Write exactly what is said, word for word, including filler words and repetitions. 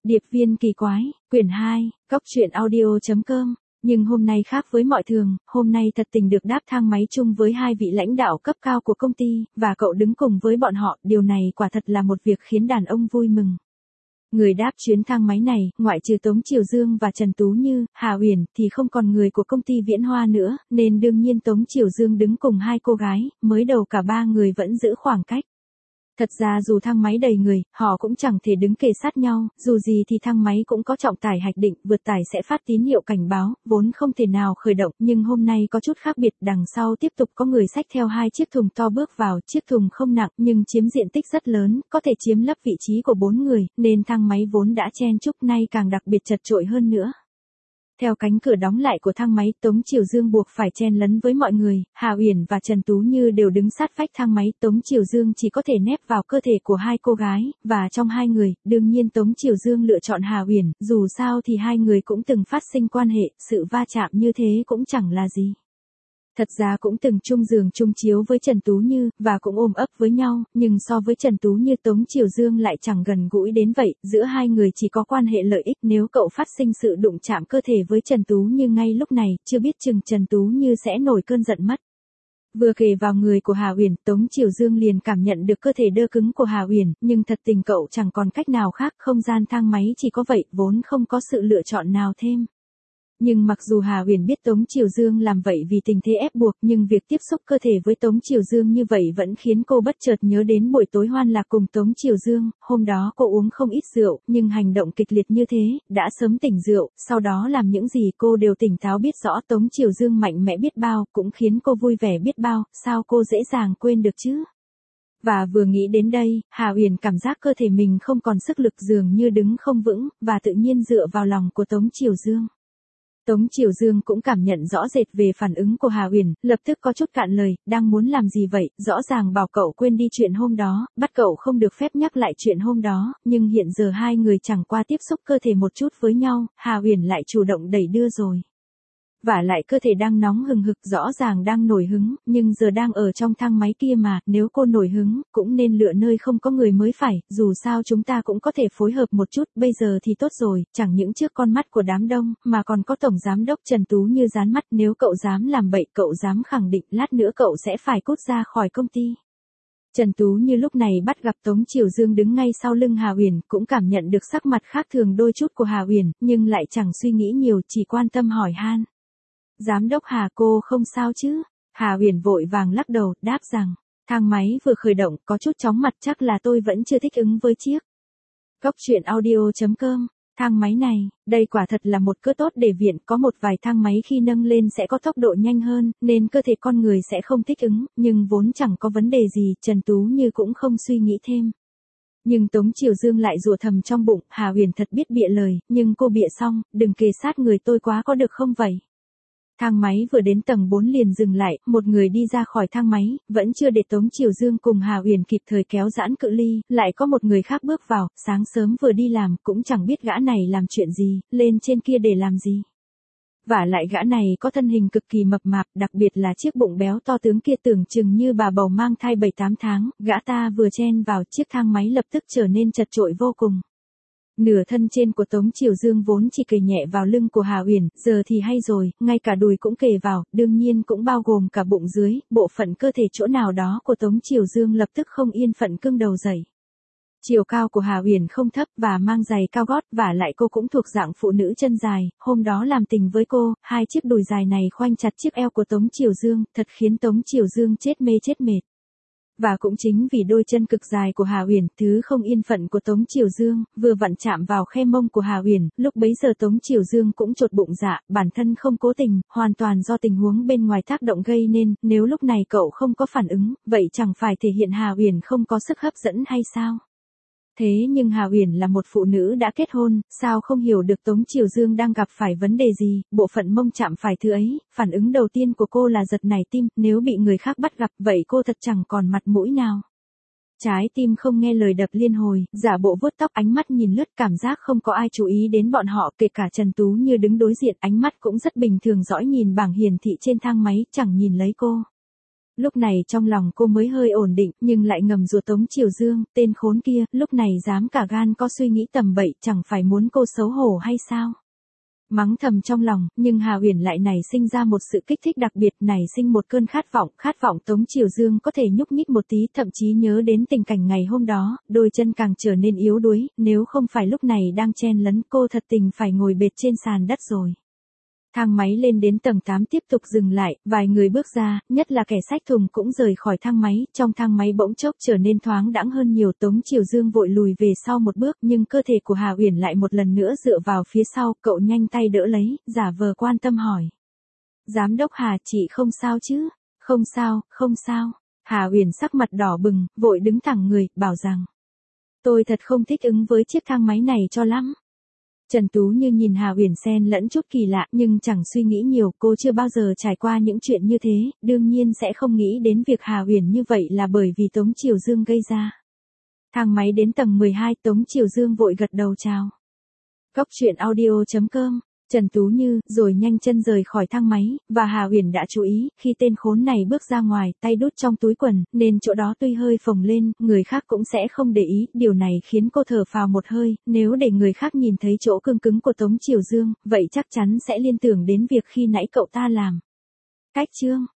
Điệp viên kỳ quái, quyển hai, cóc truyện audio chấm com. Nhưng hôm nay khác với mọi thường, hôm nay thật tình được đáp thang máy chung với hai vị lãnh đạo cấp cao của công ty, và cậu đứng cùng với bọn họ, điều này quả thật là một việc khiến đàn ông vui mừng. Người đáp chuyến thang máy này, ngoại trừ Tống Triều Dương và Trần Tú Như, Hà Uyển, thì không còn người của công ty Viễn Hoa nữa, nên đương nhiên Tống Triều Dương đứng cùng hai cô gái, mới đầu cả ba người vẫn giữ khoảng cách. Thật ra dù thang máy đầy người, họ cũng chẳng thể đứng kề sát nhau, dù gì thì thang máy cũng có trọng tải hạch định, vượt tải sẽ phát tín hiệu cảnh báo, vốn không thể nào khởi động, nhưng hôm nay có chút khác biệt, đằng sau tiếp tục có người xách theo hai chiếc thùng to bước vào, chiếc thùng không nặng nhưng chiếm diện tích rất lớn, có thể chiếm lấp vị trí của bốn người, nên thang máy vốn đã chen chúc nay càng đặc biệt chật chội hơn nữa. Theo cánh cửa đóng lại của thang máy, Tống Triều Dương buộc phải chen lấn với mọi người, Hà Uyển và Trần Tú Như đều đứng sát vách thang máy, Tống Triều Dương chỉ có thể nép vào cơ thể của hai cô gái, và trong hai người, đương nhiên Tống Triều Dương lựa chọn Hà Uyển, dù sao thì hai người cũng từng phát sinh quan hệ, sự va chạm như thế cũng chẳng là gì. Thật ra cũng từng chung giường chung chiếu với Trần Tú Như, và cũng ôm ấp với nhau, nhưng so với Trần Tú Như Tống Triều Dương lại chẳng gần gũi đến vậy, giữa hai người chỉ có quan hệ lợi ích, nếu cậu phát sinh sự đụng chạm cơ thể với Trần Tú Như ngay lúc này, chưa biết chừng Trần Tú Như sẽ nổi cơn giận mất. Vừa kề vào người của Hà Uyển, Tống Triều Dương liền cảm nhận được cơ thể đơ cứng của Hà Uyển, nhưng thật tình cậu chẳng còn cách nào khác, không gian thang máy chỉ có vậy, vốn không có sự lựa chọn nào thêm. Nhưng mặc dù Hà Uyển biết Tống Triều Dương làm vậy vì tình thế ép buộc, nhưng việc tiếp xúc cơ thể với Tống Triều Dương như vậy vẫn khiến cô bất chợt nhớ đến buổi tối hoan lạc cùng Tống Triều Dương, hôm đó cô uống không ít rượu, nhưng hành động kịch liệt như thế, đã sớm tỉnh rượu, sau đó làm những gì cô đều tỉnh táo biết rõ. Tống Triều Dương mạnh mẽ biết bao, cũng khiến cô vui vẻ biết bao, sao cô dễ dàng quên được chứ? Và vừa nghĩ đến đây, Hà Uyển cảm giác cơ thể mình không còn sức lực, dường như đứng không vững, và tự nhiên dựa vào lòng của Tống Triều Dương. Tống Triều Dương cũng cảm nhận rõ rệt về phản ứng của Hà Uyển, lập tức có chút cạn lời, đang muốn làm gì vậy, rõ ràng bảo cậu quên đi chuyện hôm đó, bắt cậu không được phép nhắc lại chuyện hôm đó, nhưng hiện giờ hai người chẳng qua tiếp xúc cơ thể một chút với nhau, Hà Uyển lại chủ động đẩy đưa rồi. Vả lại cơ thể đang nóng hừng hực, rõ ràng đang nổi hứng, nhưng giờ đang ở trong thang máy kia mà, nếu cô nổi hứng, cũng nên lựa nơi không có người mới phải, dù sao chúng ta cũng có thể phối hợp một chút, bây giờ thì tốt rồi, chẳng những trước con mắt của đám đông, mà còn có Tổng Giám đốc Trần Tú Như dán mắt, nếu cậu dám làm bậy, cậu dám khẳng định, lát nữa cậu sẽ phải cút ra khỏi công ty. Trần Tú Như lúc này bắt gặp Tống Triều Dương đứng ngay sau lưng Hà Uyển, cũng cảm nhận được sắc mặt khác thường đôi chút của Hà Uyển, nhưng lại chẳng suy nghĩ nhiều, chỉ quan tâm hỏi han. Giám đốc Hà, cô không sao chứ? Hà Uyển vội vàng lắc đầu, đáp rằng, thang máy vừa khởi động, có chút chóng mặt, chắc là tôi vẫn chưa thích ứng với chiếc. Cóc truyện audio chấm com. Thang máy này, đây quả thật là một cớ tốt để viện, có một vài thang máy khi nâng lên sẽ có tốc độ nhanh hơn, nên cơ thể con người sẽ không thích ứng, nhưng vốn chẳng có vấn đề gì, Trần Tú Như cũng không suy nghĩ thêm. Nhưng Tống Triều Dương lại rủa thầm trong bụng, Hà Uyển thật biết bịa lời, nhưng cô bịa xong, đừng kề sát người tôi quá có được không vậy? Thang máy vừa đến tầng bốn liền dừng lại, một người đi ra khỏi thang máy, vẫn chưa để Tống Triều Dương cùng Hà Uyển kịp thời kéo giãn cự ly, lại có một người khác bước vào, sáng sớm vừa đi làm, cũng chẳng biết gã này làm chuyện gì, lên trên kia để làm gì. Vả lại gã này có thân hình cực kỳ mập mạp, đặc biệt là chiếc bụng béo to tướng kia tưởng chừng như bà bầu mang thai bảy tám tháng, gã ta vừa chen vào, chiếc thang máy lập tức trở nên chật chội vô cùng. Nửa thân trên của Tống Triều Dương vốn chỉ kề nhẹ vào lưng của Hà Uyển, giờ thì hay rồi, ngay cả đùi cũng kề vào, đương nhiên cũng bao gồm cả bụng dưới, bộ phận cơ thể chỗ nào đó của Tống Triều Dương lập tức không yên phận cưng đầu dậy. Chiều cao của Hà Uyển không thấp và mang giày cao gót, và lại cô cũng thuộc dạng phụ nữ chân dài, hôm đó làm tình với cô, hai chiếc đùi dài này khoanh chặt chiếc eo của Tống Triều Dương, thật khiến Tống Triều Dương chết mê chết mệt. Và cũng chính vì đôi chân cực dài của Hà Uyển, thứ không yên phận của Tống Triều Dương, vừa vặn chạm vào khe mông của Hà Uyển, lúc bấy giờ Tống Triều Dương cũng chột bụng dạ, bản thân không cố tình, hoàn toàn do tình huống bên ngoài tác động gây nên, nếu lúc này cậu không có phản ứng, vậy chẳng phải thể hiện Hà Uyển không có sức hấp dẫn hay sao? Thế nhưng Hà Uyển là một phụ nữ đã kết hôn, sao không hiểu được Tống Triều Dương đang gặp phải vấn đề gì, bộ phận mông chạm phải thứ ấy, phản ứng đầu tiên của cô là giật nảy tim, nếu bị người khác bắt gặp, vậy cô thật chẳng còn mặt mũi nào. Trái tim không nghe lời đập liên hồi, giả bộ vuốt tóc, ánh mắt nhìn lướt, cảm giác không có ai chú ý đến bọn họ, kể cả Trần Tú Như đứng đối diện, ánh mắt cũng rất bình thường dõi nhìn bảng hiển thị trên thang máy, chẳng nhìn lấy cô. Lúc này trong lòng cô mới hơi ổn định, nhưng lại ngầm rủa Tống Triều Dương, tên khốn kia, lúc này dám cả gan có suy nghĩ tầm bậy, chẳng phải muốn cô xấu hổ hay sao? Mắng thầm trong lòng, nhưng Hà Uyển lại nảy sinh ra một sự kích thích đặc biệt, nảy sinh một cơn khát vọng, khát vọng Tống Triều Dương có thể nhúc nhích một tí, thậm chí nhớ đến tình cảnh ngày hôm đó, đôi chân càng trở nên yếu đuối, nếu không phải lúc này đang chen lấn, cô thật tình phải ngồi bệt trên sàn đất rồi. Thang máy lên đến tầng tám tiếp tục dừng lại, vài người bước ra, nhất là kẻ xách thùng cũng rời khỏi thang máy, trong thang máy bỗng chốc trở nên thoáng đãng hơn nhiều. Tống Triều Dương vội lùi về sau một bước, nhưng cơ thể của Hà Uyển lại một lần nữa dựa vào phía sau, cậu nhanh tay đỡ lấy, giả vờ quan tâm hỏi. Giám đốc Hà, chị không sao chứ? Không sao, không sao. Hà Uyển sắc mặt đỏ bừng, vội đứng thẳng người, bảo rằng. Tôi thật không thích ứng với chiếc thang máy này cho lắm. Trần Tú Như nhìn Hà Uyển xen lẫn chút kỳ lạ, nhưng chẳng suy nghĩ nhiều, cô chưa bao giờ trải qua những chuyện như thế, đương nhiên sẽ không nghĩ đến việc Hà Uyển như vậy là bởi vì Tống Triều Dương gây ra. Thang máy đến tầng mười hai, Tống Triều Dương vội gật đầu chào. Góc truyện audio chấm com, Trần Tú Như, rồi nhanh chân rời khỏi thang máy, và Hà Uyển đã chú ý, khi tên khốn này bước ra ngoài, tay đút trong túi quần, nên chỗ đó tuy hơi phồng lên, người khác cũng sẽ không để ý, điều này khiến cô thở phào một hơi, nếu để người khác nhìn thấy chỗ cương cứng của Tống Triều Dương, vậy chắc chắn sẽ liên tưởng đến việc khi nãy cậu ta làm. Cách chương